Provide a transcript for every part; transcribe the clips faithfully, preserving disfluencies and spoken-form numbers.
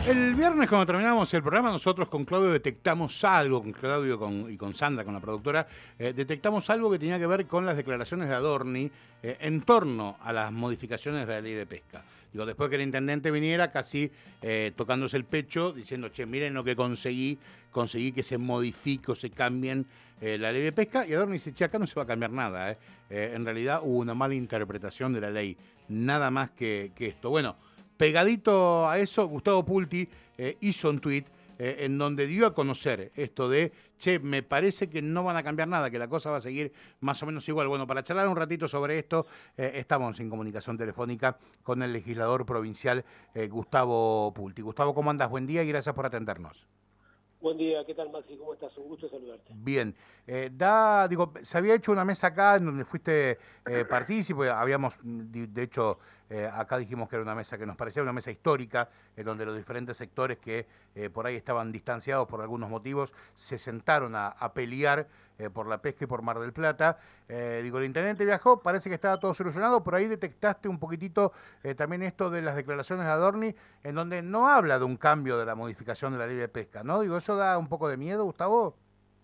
El viernes cuando terminamos el programa nosotros con Claudio detectamos algo, con Claudio con, y con Sandra, con la productora, eh, detectamos algo que tenía que ver con las declaraciones de Adorni eh, en torno a las modificaciones de la ley de pesca. Digo, después que el intendente viniera casi eh, tocándose el pecho, diciendo, che, miren lo que conseguí, conseguí que se modifique o se cambien eh, la ley de pesca, y Adorni dice, che, acá no se va a cambiar nada. Eh. Eh, en realidad hubo una mala interpretación de la ley, nada más que, que esto. Bueno, pegadito a eso, Gustavo Pulti eh, hizo un tuit eh, en donde dio a conocer esto de, che, me parece que no van a cambiar nada, que la cosa va a seguir más o menos igual. Bueno, para charlar un ratito sobre esto, eh, estamos en comunicación telefónica con el legislador provincial eh, Gustavo Pulti. Gustavo, ¿cómo andas? Buen día y gracias por atendernos. Buen día, ¿qué tal, Maxi? ¿Cómo estás? Un gusto saludarte. Bien, eh, da, digo, se había hecho una mesa acá en donde fuiste eh, partícipe, habíamos, de, de hecho, eh, acá dijimos que era una mesa que nos parecía una mesa histórica, en donde los diferentes sectores que eh, por ahí estaban distanciados por algunos motivos, se sentaron a, a pelear eh, por la pesca y por Mar del Plata. Eh, digo, el intendente viajó, parece que estaba todo solucionado, por ahí detectaste un poquitito eh, también esto de las declaraciones de Adorni, en donde no habla de un cambio de la modificación de la ley de pesca, ¿no? Digo, ¿eso da un poco de miedo, Gustavo?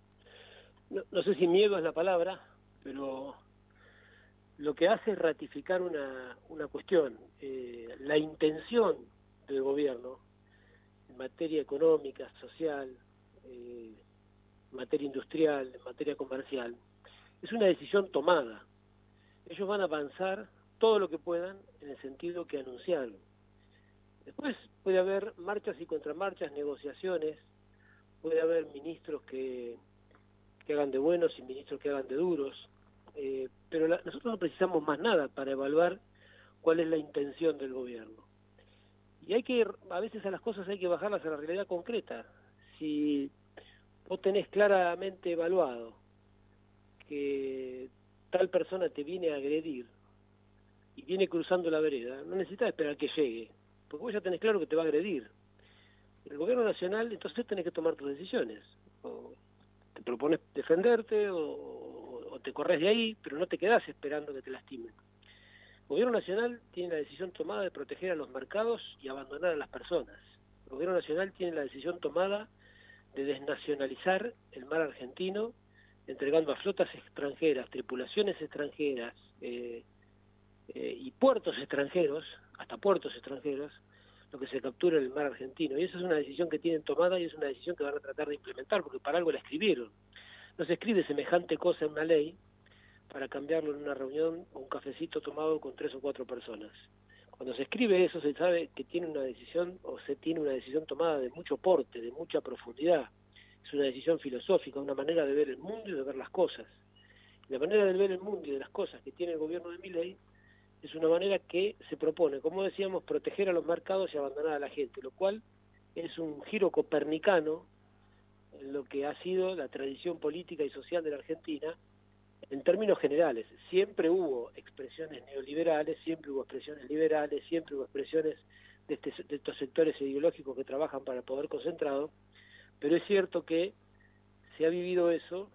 No, no sé si miedo es la palabra, pero lo que hace es ratificar una, una cuestión. Eh, la intención del gobierno en materia económica, social, eh, en materia industrial, en materia comercial, es una decisión tomada. Ellos van a avanzar todo lo que puedan en el sentido que anunciaron. Después puede haber marchas y contramarchas, negociaciones, puede haber ministros que que hagan de buenos y ministros que hagan de duros, eh, pero la, nosotros no precisamos más nada para evaluar cuál es la intención del gobierno. Y hay que, a veces a las cosas hay que bajarlas a la realidad concreta. Si vos tenés claramente evaluado que tal persona te viene a agredir y viene cruzando la vereda, no necesitas esperar que llegue, porque vos ya tenés claro que te va a agredir. El gobierno nacional, entonces tenés que tomar tus decisiones. O, te propones defenderte o, o te corres de ahí, pero no te quedás esperando que te lastimen. El gobierno nacional tiene la decisión tomada de proteger a los mercados y abandonar a las personas. El gobierno nacional tiene la decisión tomada de desnacionalizar el mar argentino, entregando a flotas extranjeras, tripulaciones extranjeras eh, eh, y puertos extranjeros, hasta puertos extranjeros, lo que se captura en el mar argentino. Y esa es una decisión que tienen tomada y es una decisión que van a tratar de implementar, porque para algo la escribieron. No se escribe semejante cosa en una ley para cambiarlo en una reunión o un cafecito tomado con tres o cuatro personas. Cuando se escribe eso se sabe que tiene una decisión o se tiene una decisión tomada de mucho porte, de mucha profundidad. Es una decisión filosófica, una manera de ver el mundo y de ver las cosas. Y la manera de ver el mundo y de las cosas que tiene el gobierno de Milei es una manera que se propone, como decíamos, proteger a los mercados y abandonar a la gente, lo cual es un giro copernicano en lo que ha sido la tradición política y social de la Argentina en términos generales. Siempre hubo expresiones neoliberales, siempre hubo expresiones liberales, siempre hubo expresiones de, este, de estos sectores ideológicos que trabajan para el poder concentrado, pero es cierto que se ha vivido eso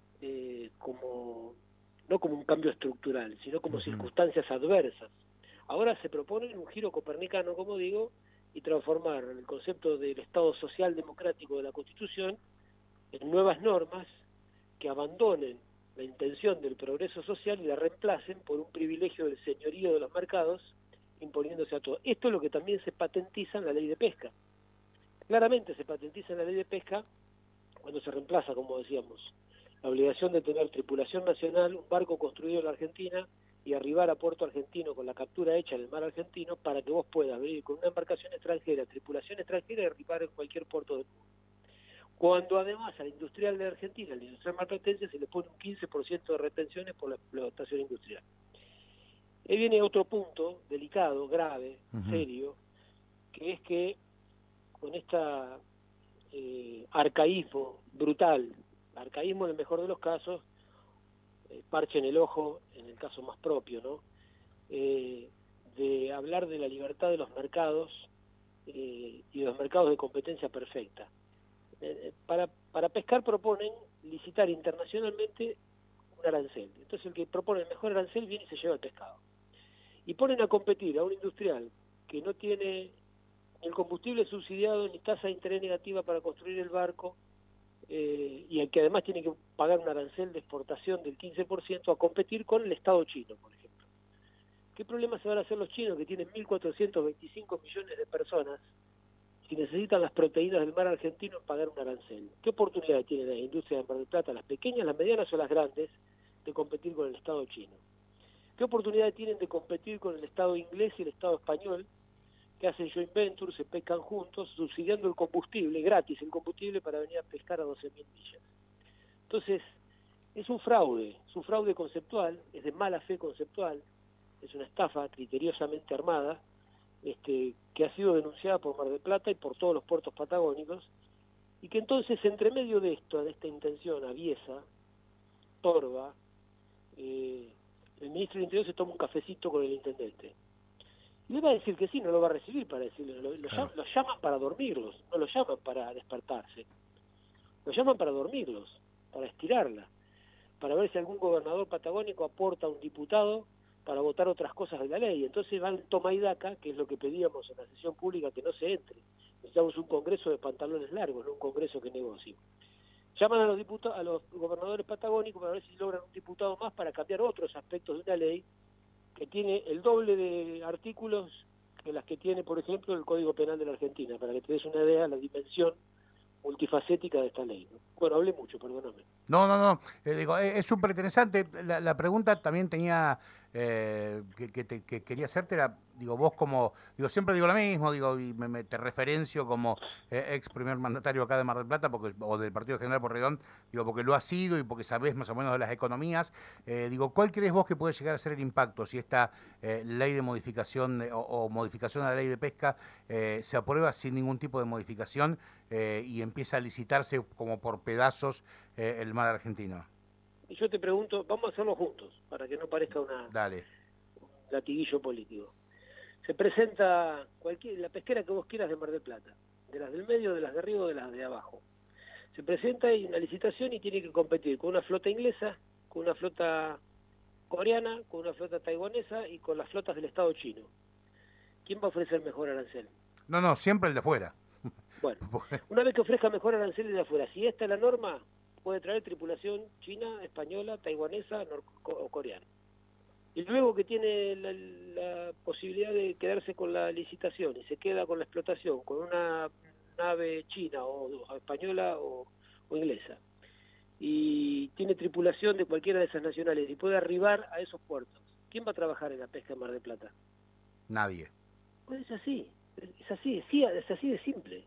eh, como no como un cambio estructural, sino como uh-huh. circunstancias adversas. Ahora se propone un giro copernicano, como digo, y transformar el concepto del Estado social democrático de la Constitución en nuevas normas que abandonen la intención del progreso social y la reemplacen por un privilegio del señorío de los mercados, imponiéndose a todos. Esto es lo que también se patentiza en la ley de pesca. Claramente se patentiza en la ley de pesca cuando se reemplaza, como decíamos, la obligación de tener tripulación nacional, un barco construido en la Argentina y arribar a puerto argentino con la captura hecha en el mar argentino para que vos puedas venir con una embarcación extranjera, tripulación extranjera y arribar en cualquier puerto del mundo. Cuando además al industrial de Argentina, al industrial marplatense, se le pone un quince por ciento de retenciones por la explotación industrial. Ahí viene otro punto delicado, grave, uh-huh. serio, que es que con esta eh, arcaísmo brutal, arcaísmo en el mejor de los casos, eh, parche en el ojo en el caso más propio, ¿no? Eh, de hablar de la libertad de los mercados eh, y de los mercados de competencia perfecta. Eh, para, para pescar proponen licitar internacionalmente un arancel. Entonces el que propone el mejor arancel viene y se lleva el pescado. Y ponen a competir a un industrial que no tiene el combustible subsidiado ni tasa de interés negativa para construir el barco, eh, y el que además tiene que pagar un arancel de exportación del quince por ciento a competir con el Estado chino, por ejemplo. ¿Qué problema se van a hacer los chinos, que tienen mil cuatrocientos veinticinco millones de personas, si necesitan las proteínas del mar argentino en pagar un arancel? ¿Qué oportunidad tiene la industria de Mar del Plata, las pequeñas, las medianas o las grandes, de competir con el Estado chino? ¿Qué oportunidad tienen de competir con el Estado inglés y el Estado español, que hacen joint ventures, se pescan juntos, subsidiando el combustible, gratis el combustible, para venir a pescar a doce mil millas? Entonces, es un fraude, es un fraude conceptual, es de mala fe conceptual, es una estafa criteriosamente armada, este, que ha sido denunciada por Mar del Plata y por todos los puertos patagónicos, y que entonces, entre medio de esto, de esta intención aviesa, torva, eh, el ministro del Interior se toma un cafecito con el intendente. Y le va a decir que sí, no lo va a recibir para decirle, lo, lo, claro. llaman, lo llaman para dormirlos, no lo llaman para despertarse, lo llaman para dormirlos, para estirarla, para ver si algún gobernador patagónico aporta a un diputado para votar otras cosas de la ley. Entonces van toma y daca, que es lo que pedíamos en la sesión pública, que no se entre. Necesitamos un congreso de pantalones largos, no un congreso que negocie. Llaman a los diputados, a los gobernadores patagónicos para ver si logran un diputado más para cambiar otros aspectos de una ley que tiene el doble de artículos que las que tiene, por ejemplo, el Código Penal de la Argentina, para que te des una idea de la dimensión multifacética de esta ley, ¿no? Bueno, hablé mucho, perdóname. No, no, no, eh, digo, es súper interesante. La, la pregunta también tenía, eh, que, que, te, que quería hacerte era, digo, vos como, digo, siempre digo lo mismo, digo, y me, me te referencio como eh, ex primer mandatario acá de Mar del Plata, porque, o del Partido General Pueyrredón, digo, porque lo has sido y porque sabés más o menos de las economías. Eh, digo, ¿cuál crees vos que puede llegar a ser el impacto si esta eh, ley de modificación eh, o, o modificación a la ley de pesca eh, se aprueba sin ningún tipo de modificación eh, y empieza a licitarse como por pedazos eh, el mar argentino? Y yo te pregunto, vamos a hacerlo juntos, para que no parezca una, Dale. un latiguillo político. Se presenta cualquier la pesquera que vos quieras de Mar del Plata, de las del medio, de las de arriba o de las de abajo. Se presenta y una licitación y tiene que competir con una flota inglesa, con una flota coreana, con una flota taiwanesa y con las flotas del Estado chino. ¿Quién va a ofrecer mejor arancel? No, no, siempre el de afuera. Bueno, una vez que ofrezca mejor arancel de afuera, si esta es la norma, puede traer tripulación china, española, taiwanesa o coreana. Y luego que tiene la, la posibilidad de quedarse con la licitación y se queda con la explotación con una nave china o, o española o, o inglesa, y tiene tripulación de cualquiera de esas nacionales y puede arribar a esos puertos, ¿quién va a trabajar en la pesca en Mar del Plata? Nadie. Pues es así, es así, es así de simple.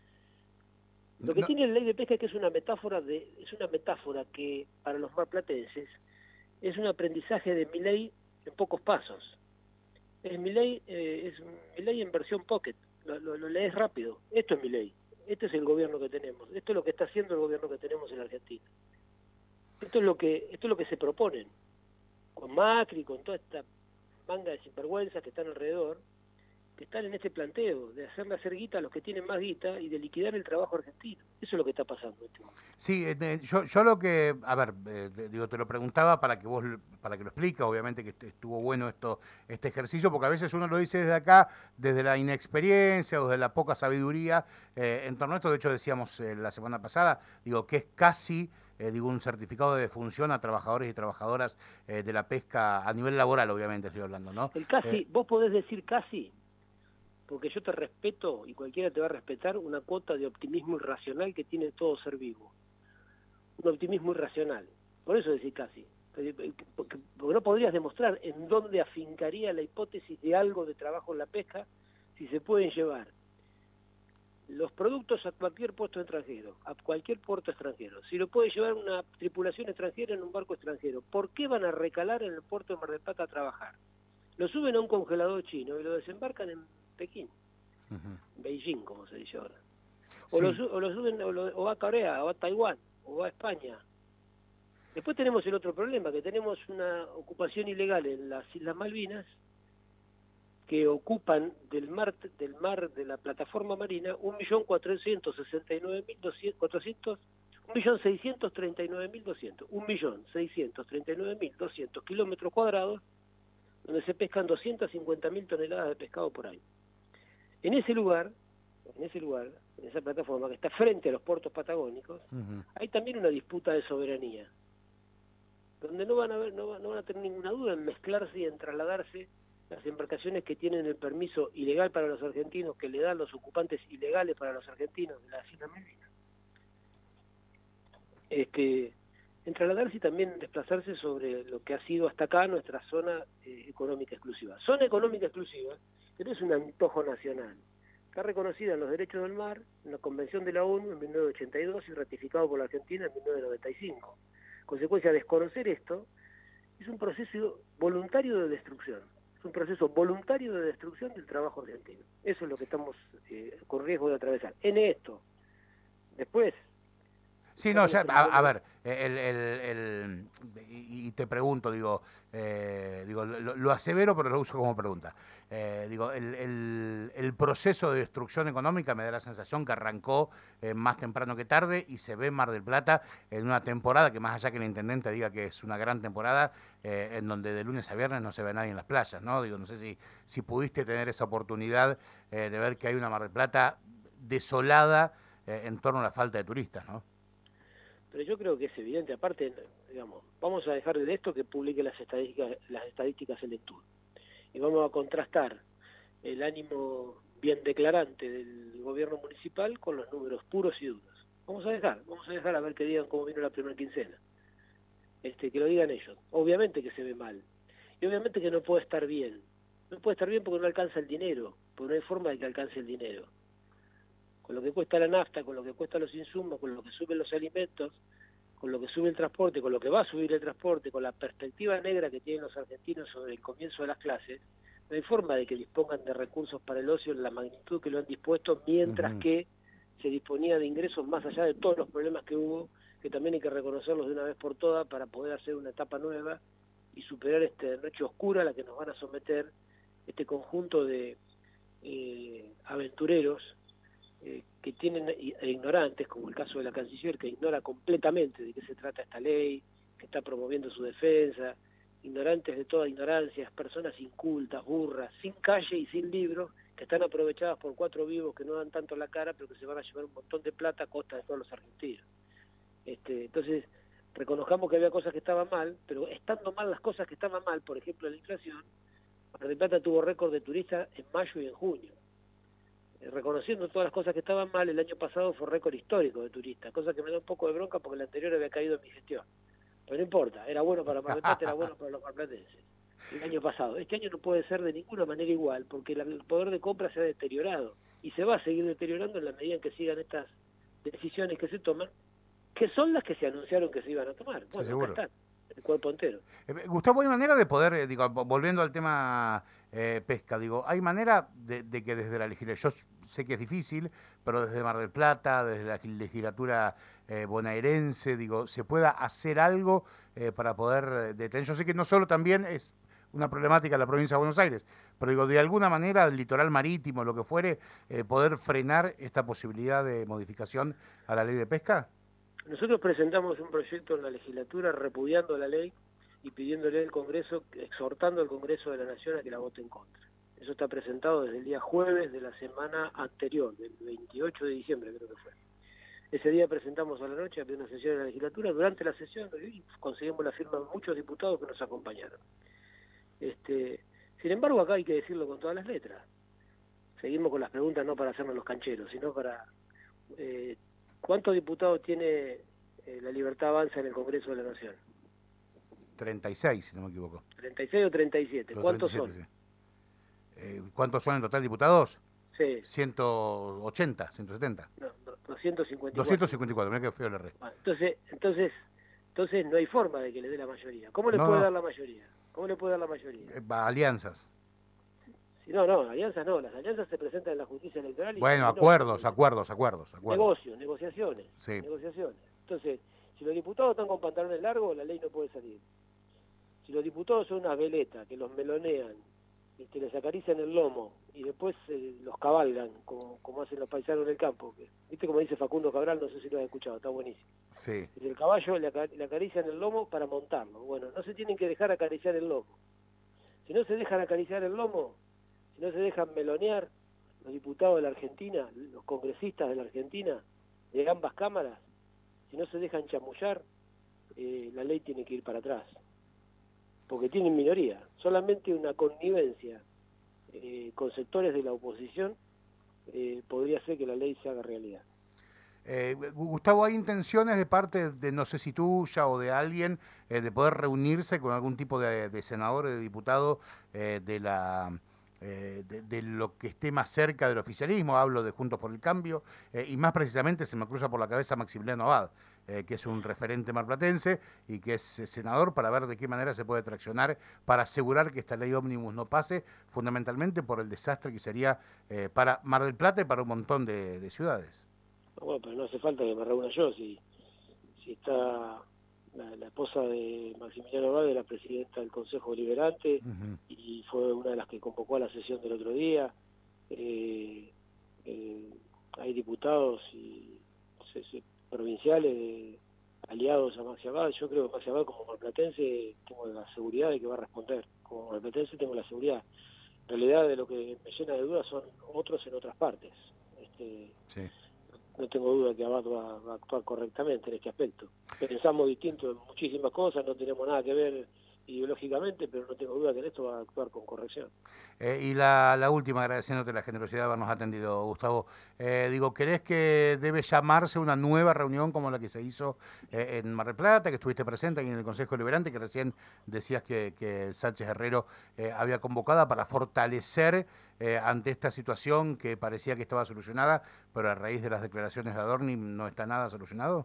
Lo que no. tiene la ley de pesca es que es una metáfora de, es una metáfora que para los marplatenses es un aprendizaje de Milei en pocos pasos. Es Milei, eh, es Milei en versión pocket, lo, lo, lo lees rápido. Esto es Milei, este es el gobierno que tenemos, esto es lo que está haciendo el gobierno que tenemos en Argentina. Esto es lo que, esto es lo que se proponen, con Macri, con toda esta manga de sinvergüenzas que están alrededor, que están en este planteo de hacerle hacer guita a los que tienen más guita y de liquidar el trabajo argentino. Eso es lo que está pasando. Sí, eh, yo, yo lo que, a ver, eh, digo, te lo preguntaba para que vos, para que lo expliques, obviamente que estuvo bueno esto, este ejercicio, porque a veces uno lo dice desde acá, desde la inexperiencia o desde la poca sabiduría eh, en torno a esto. De hecho decíamos eh, la semana pasada, digo, que es casi... Eh, digo, un certificado de defunción a trabajadores y trabajadoras eh, de la pesca a nivel laboral, obviamente estoy hablando, ¿no? El casi, eh, vos podés decir casi, porque yo te respeto y cualquiera te va a respetar una cuota de optimismo irracional que tiene todo ser vivo. Un optimismo irracional. Por eso decís casi. Porque, porque no podrías demostrar en dónde afincaría la hipótesis de algo de trabajo en la pesca si se pueden llevar los productos a cualquier puerto extranjero, a cualquier puerto extranjero. Si lo puede llevar una tripulación extranjera en un barco extranjero, ¿por qué van a recalar en el puerto de Mar del Plata a trabajar? Lo suben a un congelador chino y lo desembarcan en Pekín, uh-huh. Beijing, como se dice ahora. O, sí. lo, o lo suben o, lo, o a Corea, o a Taiwán, o a España. Después tenemos el otro problema, que tenemos una ocupación ilegal en las Islas Malvinas, que ocupan del mar del mar de la plataforma marina un millón cuatrocientos sesenta y nueve mil doscientos un millón seiscientos treinta y nueve mil doscientos un millón seiscientos treinta y nueve mil doscientos kilómetros cuadrados donde se pescan doscientas cincuenta mil toneladas de pescado por año. En ese lugar en ese lugar, en esa plataforma que está frente a los puertos patagónicos, uh-huh. hay también una disputa de soberanía, donde no van a ver, no, va, no van a tener ninguna duda en mezclarse y en trasladarse las embarcaciones que tienen el permiso ilegal para los argentinos, que le dan los ocupantes ilegales para los argentinos de las Islas Malvinas. Este, en trasladarse y también desplazarse sobre lo que ha sido hasta acá nuestra zona eh, económica exclusiva. Zona económica exclusiva, que no es un antojo nacional. Está reconocida en los derechos del mar, en la Convención de la ONU en mil novecientos ochenta y dos y ratificado por la Argentina en mil novecientos noventa y cinco. Consecuencia de desconocer esto, es un proceso voluntario de destrucción. Es un proceso voluntario de destrucción del trabajo argentino. Eso es lo que estamos eh, con riesgo de atravesar. En esto, después... Sí, no, ya, a, a ver, el, el, el, y te pregunto, digo, eh, digo lo, lo asevero, pero lo uso como pregunta. Eh, digo, el, el, el proceso de destrucción económica me da la sensación que arrancó eh, más temprano que tarde y se ve en Mar del Plata en una temporada que, más allá que el intendente diga que es una gran temporada, eh, en donde de lunes a viernes no se ve nadie en las playas, ¿no? Digo, no sé si, si pudiste tener esa oportunidad eh, de ver que hay una Mar del Plata desolada eh, en torno a la falta de turistas, ¿no? Pero yo creo que es evidente, aparte, digamos, vamos a dejar de esto que publique las estadísticas, las estadísticas el estudio. Y vamos a contrastar el ánimo bien declarante del gobierno municipal con los números puros y duros. Vamos a dejar, vamos a dejar a ver que digan cómo vino la primera quincena. Este, que lo digan ellos. Obviamente que se ve mal. Y obviamente que no puede estar bien. No puede estar bien porque no alcanza el dinero, porque no hay forma de que alcance el dinero. Con lo que cuesta la nafta, con lo que cuesta los insumos, con lo que suben los alimentos, con lo que sube el transporte, con lo que va a subir el transporte, con la perspectiva negra que tienen los argentinos sobre el comienzo de las clases, no hay forma de que dispongan de recursos para el ocio en la magnitud que lo han dispuesto, mientras uh-huh. que se disponía de ingresos más allá de todos los problemas que hubo, que también hay que reconocerlos de una vez por todas para poder hacer una etapa nueva y superar esta noche oscura a la que nos van a someter este conjunto de eh, aventureros Eh, que tienen e ignorantes, como el caso de la canciller, que ignora completamente de qué se trata esta ley, que está promoviendo su defensa, ignorantes de toda ignorancia, personas incultas, burras, sin calle y sin libros, que están aprovechadas por cuatro vivos que no dan tanto la cara, pero que se van a llevar un montón de plata a costa de todos los argentinos. Este, entonces, reconozcamos que había cosas que estaban mal, pero estando mal las cosas que estaban mal, por ejemplo la inflación, Mar del Plata tuvo récord de turistas en mayo y en junio. Reconociendo todas las cosas que estaban mal, el año pasado fue récord histórico de turistas, cosa que me da un poco de bronca porque el anterior había caído en mi gestión. Pero no importa, era bueno para Mar del Plata, era bueno para los marplatenses. El año pasado. Este año no puede ser de ninguna manera igual, porque la, el poder de compra se ha deteriorado y se va a seguir deteriorando en la medida en que sigan estas decisiones que se toman, que son las que se anunciaron que se iban a tomar. Bueno, sí, seguro. Acá están, el cuerpo entero. Eh, Gustavo, ¿hay manera de poder, eh, digo, volviendo al tema eh, pesca, digo, hay manera de, de que desde la legislatura, yo sé que es difícil, pero desde Mar del Plata, desde la legislatura eh, bonaerense, digo, se pueda hacer algo eh, para poder detener? Yo sé que no solo también es una problemática de la provincia de Buenos Aires, pero digo, de alguna manera, el litoral marítimo, lo que fuere, eh, poder frenar esta posibilidad de modificación a la ley de pesca. Nosotros presentamos un proyecto en la legislatura repudiando la ley y pidiéndole al Congreso, exhortando al Congreso de la Nación a que la vote en contra. Eso está presentado desde el día jueves de la semana anterior, del veintiocho de diciembre creo que fue. Ese día presentamos a la noche, había una sesión de la legislatura, durante la sesión y conseguimos la firma de muchos diputados que nos acompañaron. Este, sin embargo, acá hay que decirlo con todas las letras. Seguimos con las preguntas no para hacernos los cancheros, sino para... Eh, ¿Cuántos diputados tiene eh, la Libertad Avanza en el Congreso de la Nación? treinta y seis, si no me equivoco. ¿treinta y seis o treinta y siete? Los ¿Cuántos treinta y siete, son? Sí. Eh, ¿Cuántos son en total diputados? Sí. ciento ochenta, ciento setenta. No, no, doscientos cincuenta y cuatro. doscientos cincuenta y cuatro, mira que feo el error. Bueno, entonces, entonces, entonces no hay forma de que le dé la mayoría. ¿Cómo le no, puede no. dar la mayoría? ¿Cómo le puede dar la mayoría? Eh, alianzas. Sí, no, no, alianzas no. Las alianzas se presentan en la justicia electoral. Y bueno, no, acuerdos, no, acuerdos, acuerdos, acuerdos. Negocios, negociaciones. Sí. Negociaciones. Entonces, si los diputados están con pantalones largos, la ley no puede salir. Si los diputados son unas veletas que los melonean y que les acarician el lomo y después eh, los cabalgan, como, como hacen los paisanos en el campo, que, ¿viste como dice Facundo Cabral? No sé si lo has escuchado, está buenísimo. Sí. Y el caballo le, acar le acarician el lomo para montarlo. Bueno, no se tienen que dejar acariciar el lomo. Si no se dejan acariciar el lomo, si no se dejan melonear, los diputados de la Argentina, los congresistas de la Argentina, de ambas cámaras, si no se dejan chamullar, eh, la ley tiene que ir para atrás, porque tienen minoría. Solamente una connivencia eh, con sectores de la oposición eh, podría hacer que la ley se haga realidad. Eh, Gustavo, ¿hay intenciones de parte de, no sé si tuya o de alguien, eh, de poder reunirse con algún tipo de, de senador o de diputado eh, de la... Eh, de, de lo que esté más cerca del oficialismo? Hablo de Juntos por el Cambio, eh, y más precisamente se me cruza por la cabeza Maximiliano Abad, eh, que es un referente marplatense y que es eh, senador, para ver de qué manera se puede traccionar para asegurar que esta ley ómnibus no pase, fundamentalmente por el desastre que sería eh, para Mar del Plata y para un montón de, de ciudades. Bueno, pero no hace falta que me reúna yo, si, si está... La, la esposa de Maximiliano Abad es la presidenta del Consejo Deliberante, uh-huh, y fue una de las que convocó a la sesión del otro día. Eh, eh, hay diputados y se, se, provinciales de, aliados a Maxi Abad. Yo creo que Maxi Abad, como marplatense, tengo la seguridad de que va a responder. Como marplatense tengo la seguridad. En realidad, de lo que me llena de dudas son otros en otras partes. Este, sí. No tengo duda que Abad va, va a actuar correctamente en este aspecto. Pensamos distinto en muchísimas cosas, no tenemos nada que ver ideológicamente, pero no tengo duda que en esto va a actuar con corrección. Eh, y la, la última, agradeciéndote la generosidad de habernos atendido, Gustavo. Eh, digo, ¿crees que debe llamarse una nueva reunión como la que se hizo eh, en Mar del Plata, que estuviste presente aquí en el Consejo Deliberante, que recién decías que, que Sánchez Herrero eh, había convocada para fortalecer eh, ante esta situación que parecía que estaba solucionada, pero a raíz de las declaraciones de Adorni no está nada solucionado?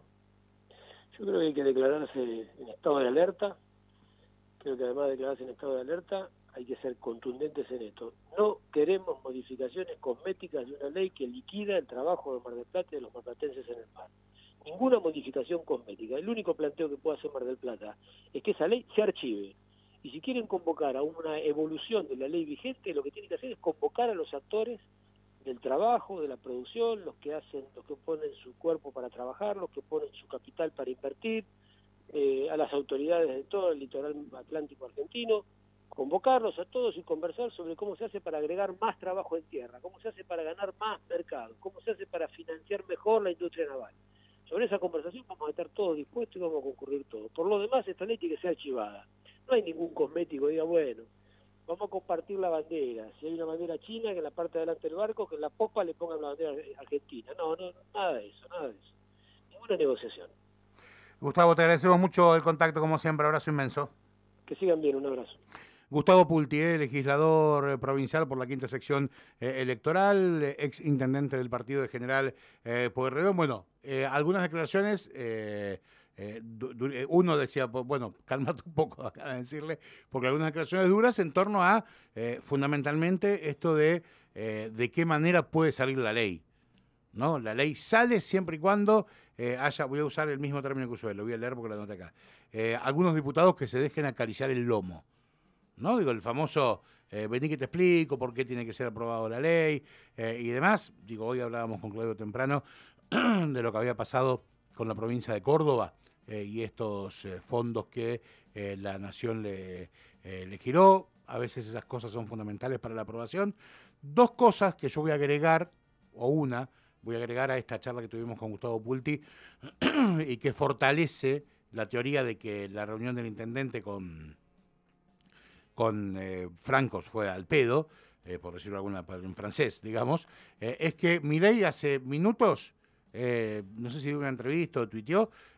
Yo creo que hay que declararse en estado de alerta. Creo que además de declararse en estado de alerta, hay que ser contundentes en esto. No queremos modificaciones cosméticas de una ley que liquida el trabajo de Mar del Plata y de los marplatenses en el P A R. Ninguna modificación cosmética. El único planteo que puede hacer Mar del Plata es que esa ley se archive. Y si quieren convocar a una evolución de la ley vigente, lo que tienen que hacer es convocar a los actores del trabajo, de la producción, los que hacen, los que ponen su cuerpo para trabajar, los que ponen su capital para invertir, eh, a las autoridades de todo el litoral atlántico argentino, convocarlos a todos y conversar sobre cómo se hace para agregar más trabajo en tierra, cómo se hace para ganar más mercado, cómo se hace para financiar mejor la industria naval. Sobre esa conversación vamos a estar todos dispuestos y vamos a concurrir todos. Por lo demás, esta ley tiene que ser archivada. No hay ningún cosmético que diga, bueno, vamos a compartir la bandera. Si hay una bandera china, que en la parte de adelante del barco, que en la popa le pongan la bandera argentina. No, no, nada de eso, nada de eso. Ninguna negociación. Gustavo, te agradecemos mucho el contacto, como siempre. Abrazo inmenso. Que sigan bien, un abrazo. Gustavo Pulti, eh, legislador eh, provincial por la quinta sección eh, electoral, eh, ex intendente del partido de General eh, Pueyrredón. Bueno, eh, algunas declaraciones, eh, eh, uno decía, bueno, cálmate un poco, acá de decirle, porque algunas declaraciones duras en torno a, eh, fundamentalmente, esto de eh, de qué manera puede salir la ley, ¿no? La ley sale siempre y cuando eh, haya, voy a usar el mismo término que usó él, lo voy a leer porque lo anoté acá, eh, algunos diputados que se dejen acariciar el lomo, ¿no? Digo, el famoso, eh, vení que te explico por qué tiene que ser aprobado la ley eh, y demás. Digo, hoy hablábamos con Claudio temprano de lo que había pasado con la provincia de Córdoba eh, y estos eh, fondos que eh, la Nación le, eh, le giró. A veces esas cosas son fundamentales para la aprobación. Dos cosas que yo voy a agregar, o una, voy a agregar a esta charla que tuvimos con Gustavo Pulti y que fortalece la teoría de que la reunión del intendente con... con eh, Francos fue al pedo, eh, por decirlo alguna en francés, digamos, eh, es que Milei hace minutos, eh, no sé si dio una entrevista o tuiteó,